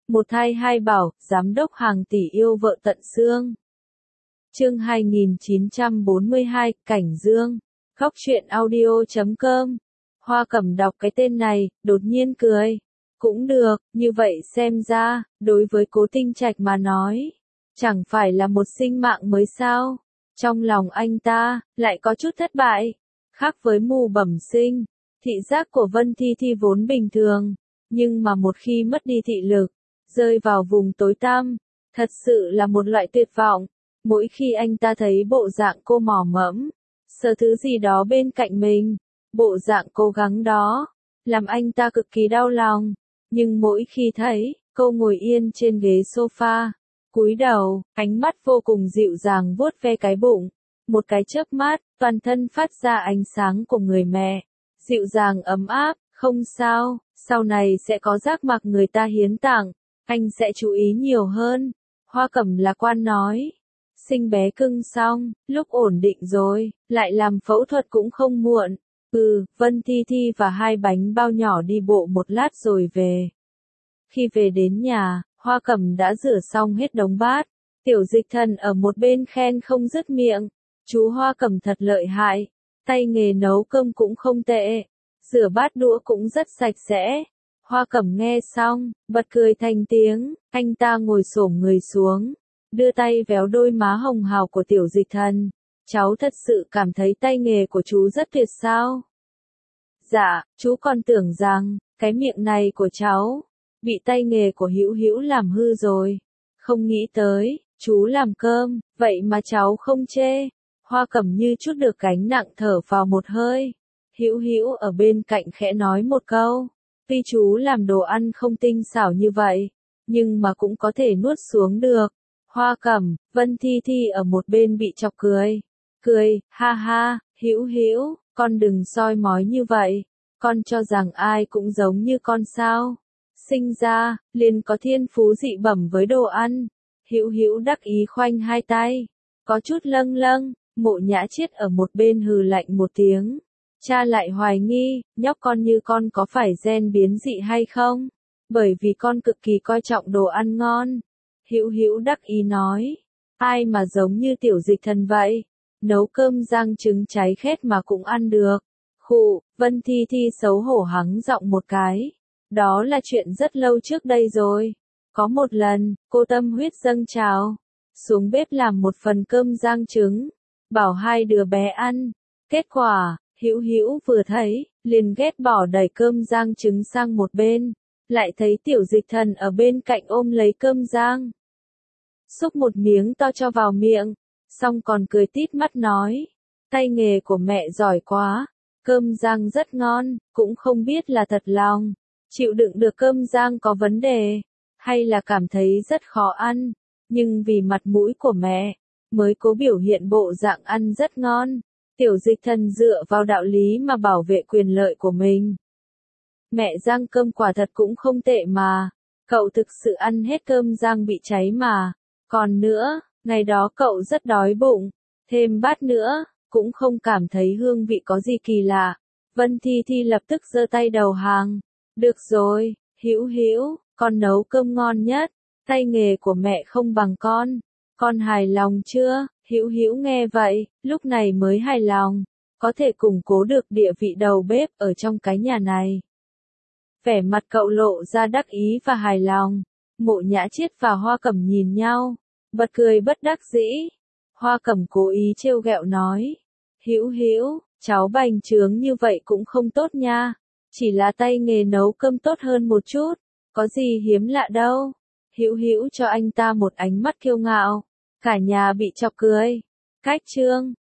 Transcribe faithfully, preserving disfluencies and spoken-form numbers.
Một thai hai bảo, giám đốc hàng tỷ yêu vợ tận xương. Chương hai nghìn chín trăm bốn mươi hai, Cảnh Dương. Góc truyện audio chấm com. Hoa Cẩm đọc cái tên này, đột nhiên cười. Cũng được, như vậy xem ra, đối với Cố Tinh Trạch mà nói, chẳng phải là một sinh mạng mới sao? Trong lòng anh ta, lại có chút thất bại. Khác với mù bẩm sinh, thị giác của Vân Thi Thi vốn bình thường, nhưng mà một khi mất đi thị lực, rơi vào vùng tối tăm, thật sự là một loại tuyệt vọng. Mỗi khi anh ta thấy bộ dạng cô mò mẫm, sờ thứ gì đó bên cạnh mình, bộ dạng cố gắng đó, làm anh ta cực kỳ đau lòng. Nhưng mỗi khi thấy cô ngồi yên trên ghế sofa, cúi đầu, ánh mắt vô cùng dịu dàng vuốt ve cái bụng, một cái chớp mắt, toàn thân phát ra ánh sáng của người mẹ, dịu dàng ấm áp. Không sao, sau này sẽ có giác mạc người ta hiến tặng, anh sẽ chú ý nhiều hơn. Hoa Cẩm lạc quan nói. Sinh bé cưng xong, lúc ổn định rồi, lại làm phẫu thuật cũng không muộn. Ừ, Vân Thi Thi và hai bánh bao nhỏ đi bộ một lát rồi về. Khi về đến nhà, Hoa Cẩm đã rửa xong hết đống bát. Tiểu Dịch Thần ở một bên khen không dứt miệng. Chú Hoa Cẩm thật lợi hại, tay nghề nấu cơm cũng không tệ, rửa bát đũa cũng rất sạch sẽ. Hoa Cẩm nghe xong, bật cười thành tiếng. Anh ta ngồi xổm người xuống, đưa tay véo đôi má hồng hào của Tiểu Dịch Thần. Cháu thật sự cảm thấy tay nghề của chú rất tuyệt sao? Dạ, chú còn tưởng rằng, cái miệng này của cháu, bị tay nghề của Hữu Hữu làm hư rồi. Không nghĩ tới, chú làm cơm, vậy mà cháu không chê. Hoa Cẩm như chút được gánh nặng thở vào một hơi. Hữu Hữu ở bên cạnh khẽ nói một câu. Tuy chú làm đồ ăn không tinh xảo như vậy, nhưng mà cũng có thể nuốt xuống được. Hoa Cẩm, Vân Thi Thi ở một bên bị chọc cười. Cười, ha ha, Hữu Hữu, con đừng soi mói như vậy. Con cho rằng ai cũng giống như con sao? Sinh ra, liền có thiên phú dị bẩm với đồ ăn. Hữu Hữu đắc ý khoanh hai tay, có chút lâng lâng. Mộ Nhã Chiết ở một bên hừ lạnh một tiếng. Cha lại hoài nghi, nhóc con như con có phải gen biến dị hay không? Bởi vì con cực kỳ coi trọng đồ ăn ngon. Hữu Hữu đắc ý nói, ai mà giống như Tiểu Dịch Thần vậy? Nấu cơm rang trứng cháy khét mà cũng ăn được. Khụ, Vân Thi Thi xấu hổ hắng giọng một cái. Đó là chuyện rất lâu trước đây rồi. Có một lần, cô tâm huyết dâng trào, xuống bếp làm một phần cơm rang trứng, bảo hai đứa bé ăn. Kết quả, Hữu Hữu vừa thấy, liền ghét bỏ đẩy cơm rang trứng sang một bên, lại thấy Tiểu Dịch Thần ở bên cạnh ôm lấy cơm rang, xúc một miếng to cho vào miệng, xong còn cười tít mắt nói, tay nghề của mẹ giỏi quá, cơm rang rất ngon, cũng không biết là thật lòng, chịu đựng được cơm rang có vấn đề, hay là cảm thấy rất khó ăn, nhưng vì mặt mũi của mẹ, mới cố biểu hiện bộ dạng ăn rất ngon. Tiểu Dịch Thần dựa vào đạo lý mà bảo vệ quyền lợi của mình. Mẹ rang cơm quả thật cũng không tệ mà, cậu thực sự ăn hết cơm rang bị cháy mà. Còn nữa, ngày đó cậu rất đói bụng, thêm bát nữa, cũng không cảm thấy hương vị có gì kỳ lạ. Vân Thi Thi lập tức giơ tay đầu hàng. Được rồi, Hữu Hữu, con nấu cơm ngon nhất, tay nghề của mẹ không bằng con. Con hài lòng chưa? Hữu Hữu nghe vậy, lúc này mới hài lòng, có thể củng cố được địa vị đầu bếp ở trong cái nhà này. Vẻ mặt cậu lộ ra đắc ý và hài lòng. Mộ Nhã Chiết và Hoa Cẩm nhìn nhau, bật cười bất đắc dĩ. Hoa Cẩm cố ý trêu ghẹo nói, Hữu Hữu, cháu bành trướng như vậy cũng không tốt nha, chỉ là tay nghề nấu cơm tốt hơn một chút, có gì hiếm lạ đâu. Hữu Hữu cho anh ta một ánh mắt kiêu ngạo, cả nhà bị chọc cười. Cách chương